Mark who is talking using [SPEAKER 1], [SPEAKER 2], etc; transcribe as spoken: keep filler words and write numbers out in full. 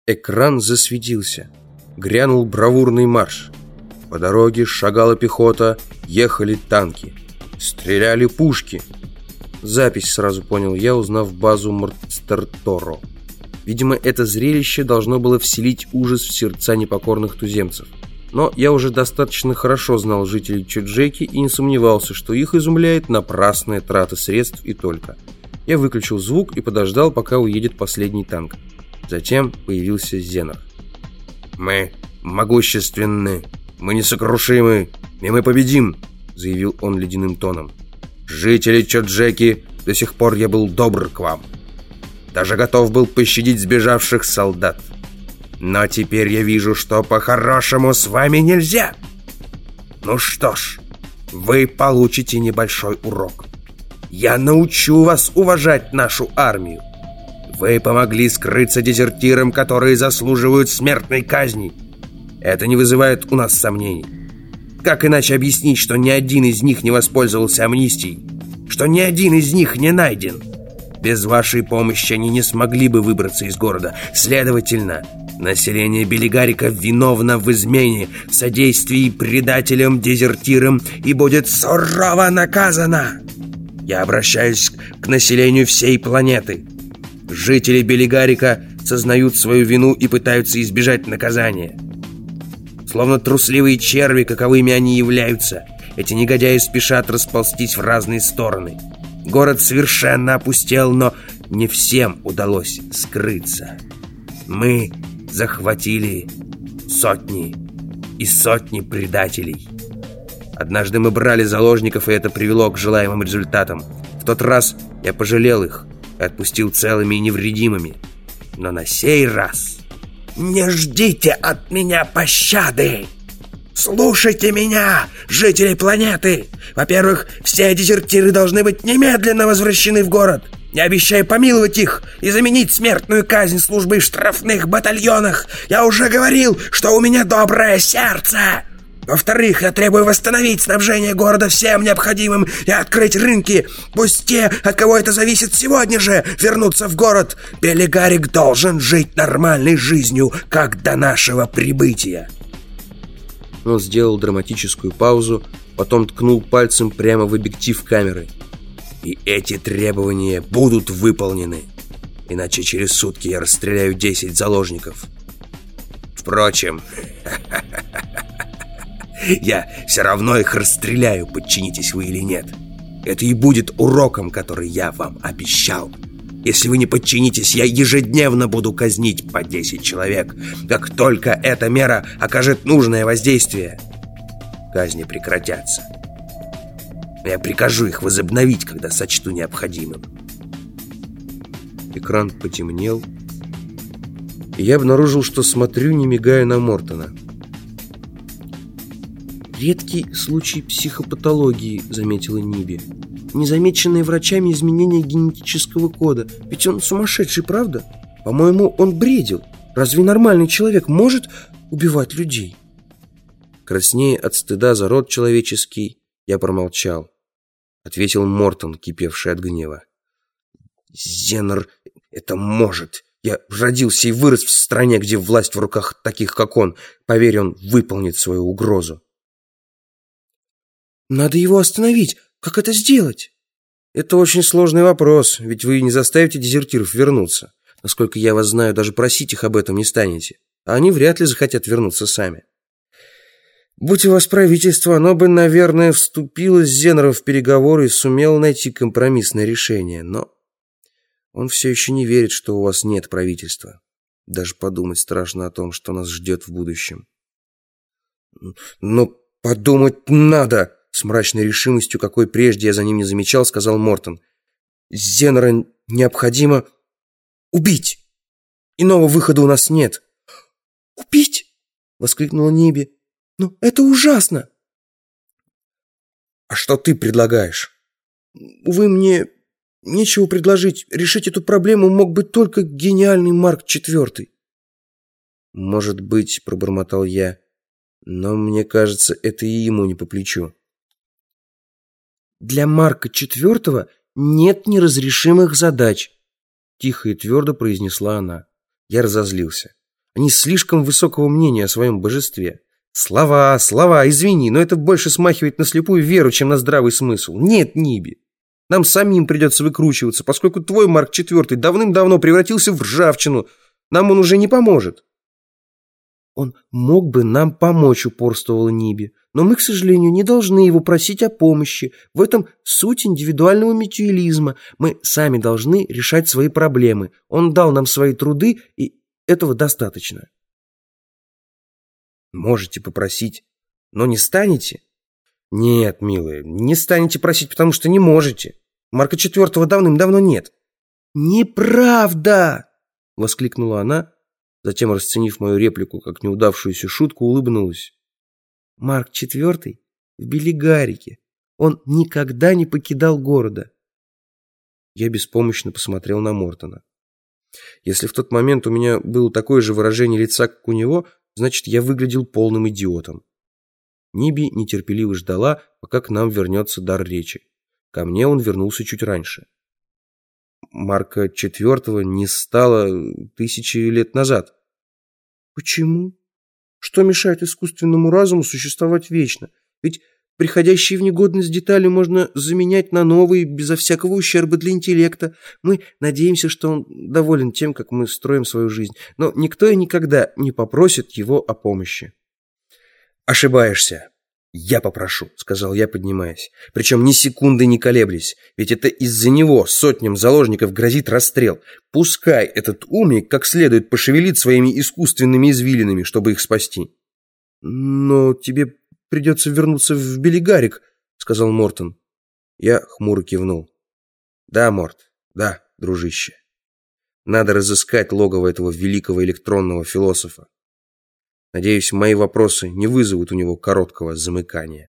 [SPEAKER 1] Экран засветился. Грянул бравурный марш. По дороге шагала пехота, ехали танки. Стреляли пушки. Запись, сразу понял я, узнав базу Мордстерторо. Видимо, это зрелище должно было вселить ужас в сердца непокорных туземцев. Но я уже достаточно хорошо знал жителей Чоджеки и не сомневался, что их изумляет напрасная трата средств и только. Я выключил звук и подождал, пока уедет последний танк. Затем появился Зенар. «Мы могущественны, мы несокрушимы, и мы победим», — заявил он ледяным тоном. «Жители Чоджеки, до сих пор я был добр к вам. Даже готов был пощадить сбежавших солдат. Но теперь я вижу, что по-хорошему с вами нельзя. Ну что ж, вы получите небольшой урок. Я научу вас уважать нашу армию. Вы помогли скрыться дезертирам, которые заслуживают смертной казни. Это не вызывает у нас сомнений. Как иначе объяснить, что ни один из них не воспользовался амнистией? Что ни один из них не найден? Без вашей помощи они не смогли бы выбраться из города. Следовательно, население Белигарика виновно в измене, содействии предателям, дезертирам и будет сурово наказано. Я обращаюсь к населению всей планеты. Жители Белигарика сознают свою вину и пытаются избежать наказания. Словно трусливые черви, каковыми они являются, эти негодяи спешат расползтись в разные стороны. Город совершенно опустел, но не всем удалось скрыться. Мы захватили сотни и сотни предателей. Однажды мы брали заложников, и это привело к желаемым результатам. В тот раз я пожалел их и отпустил целыми и невредимыми. Но на сей раз не ждите от меня пощады! Слушайте меня, жители планеты! Во-первых, все дезертиры должны быть немедленно возвращены в город. Я обещаю помиловать их и заменить смертную казнь службой в штрафных батальонах. Я уже говорил, что у меня доброе сердце. Во-вторых, я требую восстановить снабжение города всем необходимым и открыть рынки. Пусть те, от кого это зависит, сегодня же вернутся в город. Белигарик должен жить нормальной жизнью, как до нашего прибытия. Он сделал драматическую паузу, потом ткнул пальцем прямо в объектив камеры. И эти требования будут выполнены. Иначе через сутки я расстреляю десять заложников. Впрочем, я все равно их расстреляю, подчинитесь вы или нет. Это и будет уроком, который я вам обещал. Если вы не подчинитесь, я ежедневно буду казнить по десять человек. Как только эта мера окажет нужное воздействие, казни прекратятся. Я прикажу их возобновить, когда сочту необходимым. Экран потемнел, и я обнаружил, что смотрю, не мигая, на Мортона. «Редкий случай психопатологии», — заметила Ниби. «Незамеченные врачами изменения генетического кода. Ведь он сумасшедший, правда? По-моему, он бредил. Разве нормальный человек может убивать людей?» Краснея от стыда за род человеческий, я промолчал. Ответил Мортон, кипевший от гнева. «Зенар это может. Я родился и вырос в стране, где власть в руках таких, как он. Поверь, он выполнит свою угрозу». «Надо его остановить. Как это сделать?» «Это очень сложный вопрос, ведь вы не заставите дезертиров вернуться. Насколько я вас знаю, даже просить их об этом не станете. А они вряд ли захотят вернуться сами. Будь у вас правительство, оно бы, наверное, вступило с Зенаром в переговоры и сумело найти компромиссное решение. Но он все еще не верит, что у вас нет правительства. Даже подумать страшно о том, что нас ждет в будущем». «Но подумать надо!» С мрачной решимостью, какой прежде я за ним не замечал, сказал Мортон. «Зенара необходимо убить. Иного выхода у нас нет». «Убить?» — воскликнула Ниби. «Ну, это ужасно!» «А что ты предлагаешь?» «Увы, мне нечего предложить. Решить эту проблему мог бы только гениальный Марк четвёртый». «Может быть», — пробормотал я, — «но мне кажется, это и ему не по плечу». «Для Марка четвёртого нет неразрешимых задач», — тихо и твердо произнесла она. Я разозлился. Они слишком высокого мнения о своем божестве. Слова, слова, извини, но это больше смахивает на слепую веру, чем на здравый смысл. Нет, Ниби, нам самим придется выкручиваться, поскольку твой Марк четвёртый давным-давно превратился в ржавчину. Нам он уже не поможет. Он мог бы нам помочь, упорствовала Ниби, но мы, к сожалению, не должны его просить о помощи. В этом суть индивидуального мютуализма. Мы сами должны решать свои проблемы. Он дал нам свои труды, и этого достаточно. Можете попросить, но не станете? Нет, милая, не станете просить, потому что не можете. Марка четвёртого давным-давно нет. Неправда! Воскликнула она, затем, расценив мою реплику как неудавшуюся шутку, улыбнулась. Марк четвёртый в Белигарике. Он никогда не покидал города. Я беспомощно посмотрел на Мортона. Если в тот момент у меня было такое же выражение лица, как у него, значит, я выглядел полным идиотом. Ниби нетерпеливо ждала, пока к нам вернется дар речи. Ко мне он вернулся чуть раньше. Марка четвёртого не стало тысячи лет назад. Почему? Что мешает искусственному разуму существовать вечно? Ведь приходящие в негодность детали можно заменять на новые, безо всякого ущерба для интеллекта. Мы надеемся, что он доволен тем, как мы строим свою жизнь, но никто и никогда не попросит его о помощи. Ошибаешься. Я попрошу, сказал я, поднимаясь. Причем ни секунды не колеблясь, ведь это из-за него сотням заложников грозит расстрел. Пускай этот умник как следует пошевелит своими искусственными извилинами, чтобы их спасти. Но тебе придется вернуться в Белигарик, сказал Мортон. Я хмуро кивнул. Да, Морт, да, дружище. Надо разыскать логово этого великого электронного философа. Надеюсь, мои вопросы не вызовут у него короткого замыкания.